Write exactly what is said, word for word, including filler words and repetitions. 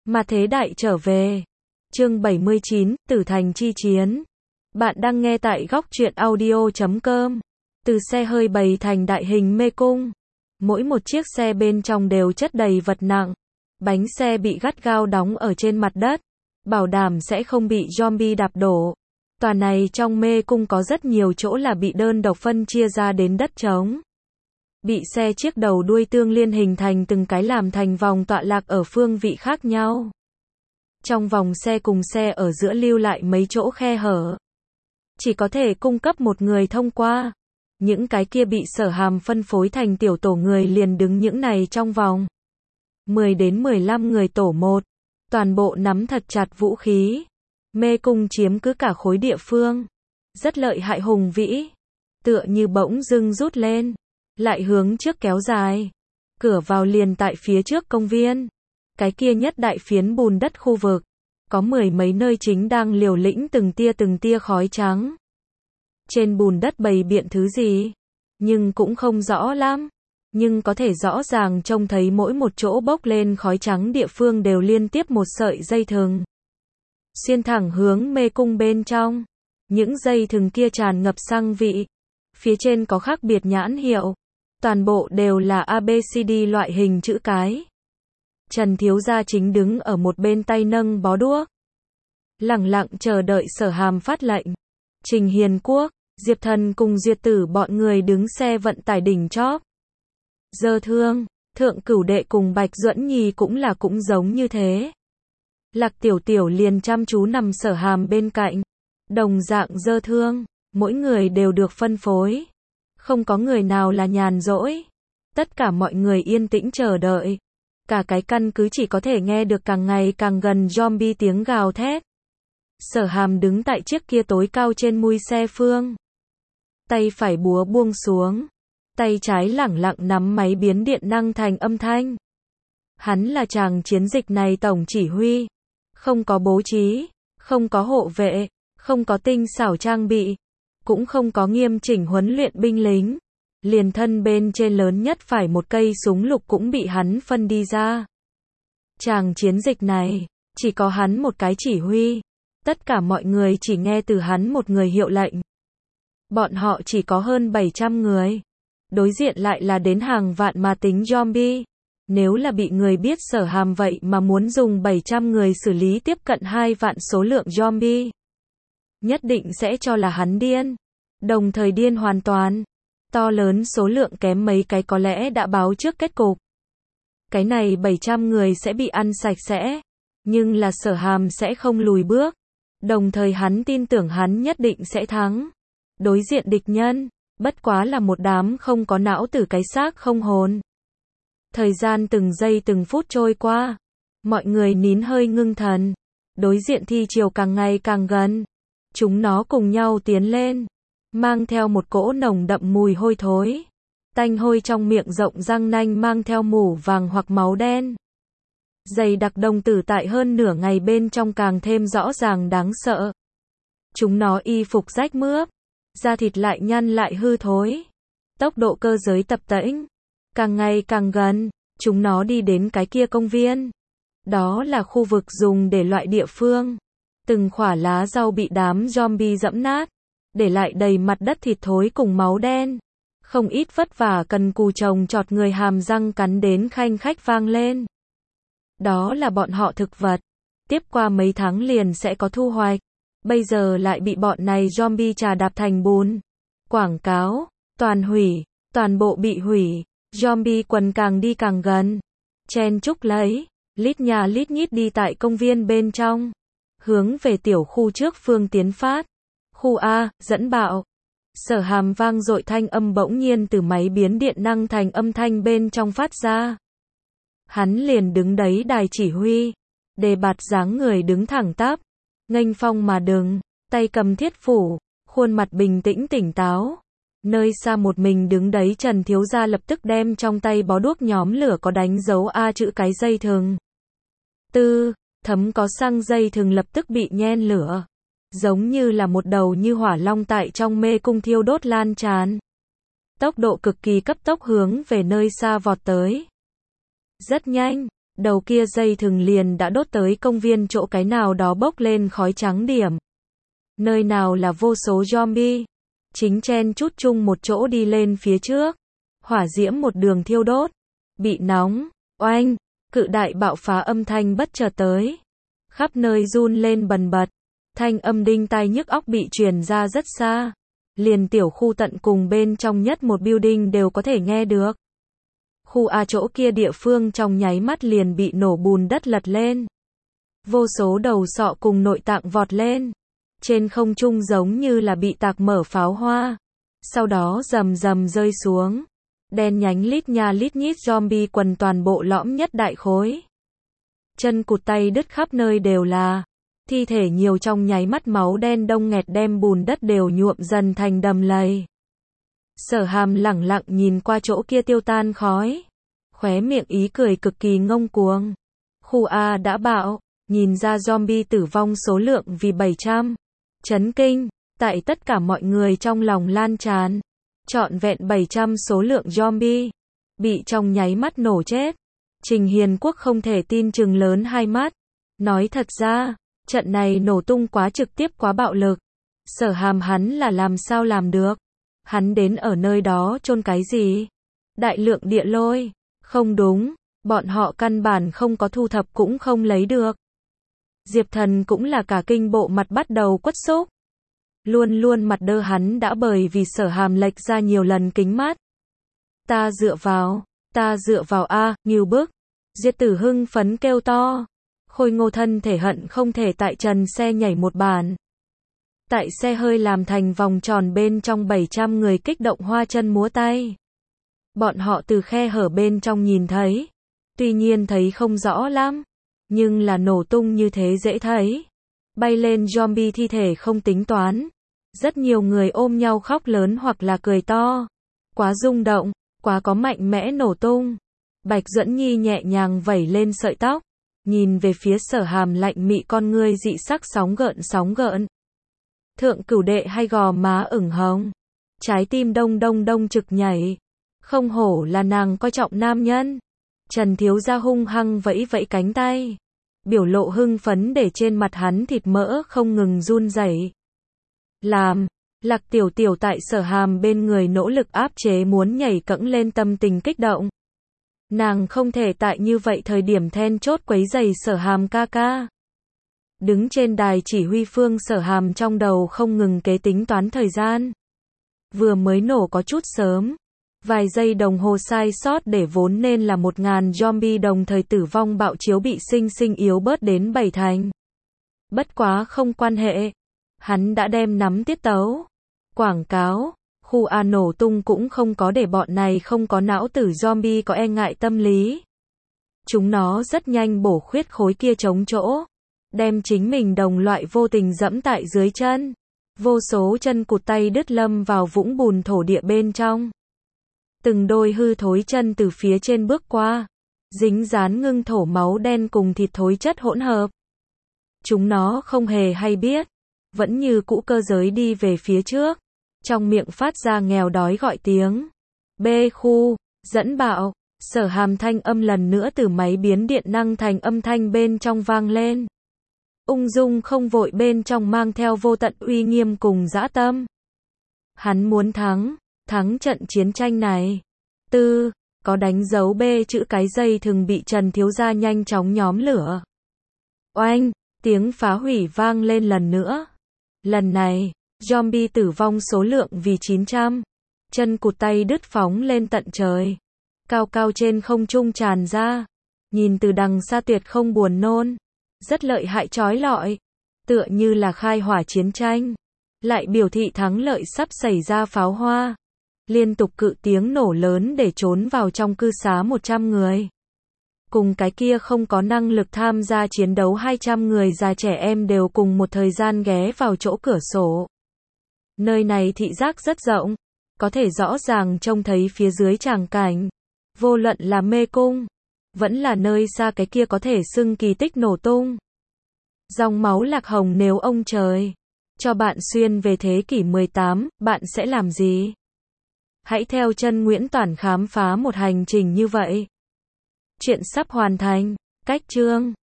Mà thế đại trở về. Chương bảy mươi chín, Tử Thành chi chiến. Bạn đang nghe tại góc truyện audio chấm com. Từ xe hơi bày thành đại hình mê cung. Mỗi một chiếc xe bên trong đều chất đầy vật nặng. Bánh xe bị gắt gao đóng ở trên mặt đất. Bảo đảm sẽ không bị zombie đạp đổ. Tòa này trong mê cung có rất nhiều chỗ là bị đơn độc phân chia ra đến đất trống. Bị xe chiếc đầu đuôi tương liên hình thành từng cái làm thành vòng tọa lạc ở phương vị khác nhau. Trong vòng xe cùng xe ở giữa lưu lại mấy chỗ khe hở. Chỉ có thể cung cấp một người thông qua. Những cái kia bị Sở Hàm phân phối thành tiểu tổ người liền đứng những này trong vòng. mười đến mười lăm người tổ một. Toàn bộ nắm thật chặt vũ khí. Mê cung chiếm cứ cả khối địa phương. Rất lợi hại hùng vĩ. Tựa như bỗng dưng rút lên. Lại hướng trước kéo dài. Cửa vào liền tại phía trước công viên. Cái kia nhất đại phiến bùn đất khu vực. Có mười mấy nơi chính đang liều lĩnh từng tia từng tia khói trắng. Trên bùn đất bày biện thứ gì? Nhưng cũng không rõ lắm. Nhưng có thể rõ ràng trông thấy mỗi một chỗ bốc lên khói trắng địa phương đều liên tiếp một sợi dây thừng. Xuyên thẳng hướng mê cung bên trong. Những dây thừng kia tràn ngập xăng vị. Phía trên có khác biệt nhãn hiệu. Toàn bộ đều là a bê xê đê loại hình chữ cái. Trần thiếu gia chính đứng ở một bên tay nâng bó đuốc. Lẳng lặng chờ đợi Sở Hàm phát lệnh. Trình Hiền Quốc, Diệp Thần cùng Duyệt Tử bọn người đứng xe vận tải đỉnh chóp. Dơ Thương, Thượng Cửu Đệ cùng Bạch Duẫn Nhi cũng là cũng giống như thế. Lạc Tiểu Tiểu liền chăm chú nằm Sở Hàm bên cạnh. Đồng dạng Dơ Thương, mỗi người đều được phân phối. Không có người nào là nhàn rỗi. Tất cả mọi người yên tĩnh chờ đợi. Cả cái căn cứ chỉ có thể nghe được càng ngày càng gần zombie tiếng gào thét. Sở Hàm đứng tại chiếc kia tối cao trên mui xe phương. Tay phải búa buông xuống. Tay trái lẳng lặng nắm máy biến điện năng thành âm thanh. Hắn là chàng chiến dịch này tổng chỉ huy. Không có bố trí, không có hộ vệ, không có tinh xảo trang bị, cũng không có nghiêm chỉnh huấn luyện binh lính. Liền thân bên trên lớn nhất phải một cây súng lục cũng bị hắn phân đi ra. Chàng chiến dịch này, chỉ có hắn một cái chỉ huy. Tất cả mọi người chỉ nghe từ hắn một người hiệu lệnh. Bọn họ chỉ có hơn bảy trăm người. Đối diện lại là đến hàng vạn mà tính zombie. Nếu là bị người biết Sở Hàm vậy mà muốn dùng bảy trăm người xử lý tiếp cận hai vạn số lượng zombie. Nhất định sẽ cho là hắn điên. Đồng thời điên hoàn toàn. To lớn số lượng kém mấy cái có lẽ đã báo trước kết cục. Cái này bảy trăm người sẽ bị ăn sạch sẽ. Nhưng là Sở Hàm sẽ không lùi bước. Đồng thời hắn tin tưởng hắn nhất định sẽ thắng. Đối diện địch nhân, bất quá là một đám không có não tử cái xác không hồn. Thời gian từng giây từng phút trôi qua. Mọi người nín hơi ngưng thần. Đối diện thi chiều càng ngày càng gần. Chúng nó cùng nhau tiến lên. Mang theo một cỗ nồng đậm mùi hôi thối. Tanh hôi trong miệng rộng răng nanh mang theo mủ vàng hoặc máu đen. Dày đặc đồng tử tại hơn nửa ngày bên trong càng thêm rõ ràng đáng sợ. Chúng nó y phục rách mướp. Da thịt lại nhăn lại hư thối. Tốc độ cơ giới tập tễnh. Càng ngày càng gần. Chúng nó đi đến cái kia công viên. Đó là khu vực dùng để loại địa phương. Từng khỏa lá rau bị đám zombie dẫm nát. Để lại đầy mặt đất thịt thối cùng máu đen. Không ít vất vả cần cù trồng trọt người hàm răng cắn đến khanh khách vang lên. Đó là bọn họ thực vật. Tiếp qua mấy tháng liền sẽ có thu hoạch. Bây giờ lại bị bọn này zombie trà đạp thành bùn. Quảng cáo, toàn hủy, toàn bộ bị hủy. Zombie quần càng đi càng gần. Chen chúc lấy, lít nhà lít nhít đi tại công viên bên trong. Hướng về tiểu khu trước phương tiến phát. Khu A, dẫn bạo. Sở Hàm vang dội thanh âm bỗng nhiên từ máy biến điện năng thành âm thanh bên trong phát ra. Hắn liền đứng đấy đài chỉ huy. Đề bạt dáng người đứng thẳng tắp. Nghênh phong mà đứng. Tay cầm thiết phủ. Khuôn mặt bình tĩnh tỉnh táo. Nơi xa một mình đứng đấy Trần thiếu gia lập tức đem trong tay bó đuốc nhóm lửa có đánh dấu A chữ cái dây thừng. Tư, thấm có xăng dây thừng lập tức bị nhen lửa. Giống như là một đầu như hỏa long tại trong mê cung thiêu đốt lan tràn. Tốc độ cực kỳ cấp tốc hướng về nơi xa vọt tới. Rất nhanh, Đầu kia dây thừng liền đã đốt tới công viên chỗ cái nào đó bốc lên khói trắng điểm. Nơi nào là vô số zombie. Chính chen chúc chung một chỗ đi lên phía trước. Hỏa diễm một đường thiêu đốt. Bị nóng. Oanh. Cự đại bạo phá âm thanh bất chợt tới. Khắp nơi run lên bần bật. Thanh âm đinh tai nhức óc bị truyền ra rất xa. Liền tiểu khu tận cùng bên trong nhất một building đều có thể nghe được. Khu A chỗ kia địa phương trong nháy mắt liền bị nổ bùn đất lật lên. Vô số đầu sọ cùng nội tạng vọt lên. Trên không trung giống như là bị tạc mở pháo hoa. Sau đó rầm rầm rơi xuống. Đen nhánh lít nha lít nhít zombie quần toàn bộ lõm nhất đại khối. Chân cụt tay đứt khắp nơi đều là. Thi thể nhiều trong nháy mắt máu đen đông nghẹt đem bùn đất đều nhuộm dần thành đầm lầy. Sở Hàm lẳng lặng nhìn qua chỗ kia tiêu tan khói. Khóe miệng ý cười cực kỳ ngông cuồng. Khu A đã bạo, nhìn ra zombie tử vong số lượng vì bảy trăm. Chấn kinh, tại tất cả mọi người trong lòng lan tràn. Trọn vẹn bảy trăm số lượng zombie. Bị trong nháy mắt nổ chết. Trình Hiền Quốc không thể tin chừng lớn hai mắt. Nói thật ra, trận này nổ tung quá trực tiếp quá bạo lực. Sở Hàm hắn là làm sao làm được. Hắn đến ở nơi đó chôn cái gì? Đại lượng địa lôi. Không đúng, bọn họ căn bản không có thu thập cũng không lấy được. Diệp Thần cũng là cả kinh bộ mặt bắt đầu quất xúc. Luôn luôn mặt đơ hắn đã bởi vì Sở Hàm lệch ra nhiều lần kính mắt. Ta dựa vào, ta dựa vào a, Ngưu Bức. Diệt Tử hưng phấn kêu to. Khôi Ngô thân thể hận không thể tại trần xe nhảy một bàn. Tại xe hơi làm thành vòng tròn bên trong bảy trăm người kích động hoa chân múa tay. Bọn họ từ khe hở bên trong nhìn thấy. Tuy nhiên thấy không rõ lắm. Nhưng là nổ tung như thế dễ thấy. Bay lên zombie thi thể không tính toán. Rất nhiều người ôm nhau khóc lớn hoặc là cười to. Quá rung động, quá có mạnh mẽ nổ tung. Bạch Duẫn Nhi nhẹ nhàng vẩy lên sợi tóc. Nhìn về phía Sở Hàm lạnh mị con ngươi dị sắc sóng gợn sóng gợn. Thượng Cửu Đệ hay gò má ửng hồng. Trái tim đông đông đông trực nhảy. Không hổ là nàng coi trọng nam nhân. Trần thiếu gia hung hăng vẫy vẫy cánh tay. Biểu lộ hưng phấn để trên mặt hắn thịt mỡ không ngừng run rẩy. Làm, Lạc Tiểu Tiểu tại Sở Hàm bên người nỗ lực áp chế muốn nhảy cẫng lên tâm tình kích động. Nàng không thể tại như vậy thời điểm then chốt quấy rầy Sở Hàm ca ca. Đứng trên đài chỉ huy phương Sở Hàm trong đầu không ngừng kế tính toán thời gian. Vừa mới nổ có chút sớm. Vài giây đồng hồ sai sót để vốn nên là một ngàn zombie đồng thời tử vong bạo chiếu bị sinh sinh yếu bớt đến bảy thành. Bất quá không quan hệ. Hắn đã đem nắm tiết tấu. Quảng cáo, khu A nổ tung cũng không có để bọn này không có não tử zombie có e ngại tâm lý. Chúng nó rất nhanh bổ khuyết khối kia chống chỗ. Đem chính mình đồng loại vô tình dẫm tại dưới chân. Vô số chân cụt tay đứt lâm vào vũng bùn thổ địa bên trong. Từng đôi hư thối chân từ phía trên bước qua. Dính dán ngưng thổ máu đen cùng thịt thối chất hỗn hợp. Chúng nó không hề hay biết. Vẫn như cũ cơ giới đi về phía trước. Trong miệng phát ra nghèo đói gọi tiếng. B khu, dẫn bạo. Sở Hàm thanh âm lần nữa từ máy biến điện năng thành âm thanh bên trong vang lên. Ung dung không vội bên trong mang theo vô tận uy nghiêm cùng dã tâm. Hắn muốn thắng, thắng trận chiến tranh này. Tư, có đánh dấu B chữ cái dây thừng bị Trần thiếu gia nhanh chóng nhóm lửa. Oanh, tiếng phá hủy vang lên lần nữa. Lần này, zombie tử vong số lượng vì chín trăm. Chân cụt tay đứt phóng lên tận trời. Cao cao trên không trung tràn ra. Nhìn từ đằng xa tuyệt không buồn nôn. Rất lợi hại chói lọi. Tựa như là khai hỏa chiến tranh. Lại biểu thị thắng lợi sắp xảy ra pháo hoa. Liên tục cự tiếng nổ lớn để trốn vào trong cư xá một trăm người. Cùng cái kia không có năng lực tham gia chiến đấu hai trăm người già trẻ em đều cùng một thời gian ghé vào chỗ cửa sổ. Nơi này thị giác rất rộng. Có thể rõ ràng trông thấy phía dưới tràng cảnh. Vô luận là mê cung. Vẫn là nơi xa cái kia có thể xưng kỳ tích nổ tung. Dòng máu lạc hồng nếu ông trời cho bạn xuyên về thế kỷ mười tám, bạn sẽ làm gì? Hãy theo chân Nguyễn Toản khám phá một hành trình như vậy. Chuyện sắp hoàn thành. Cách chương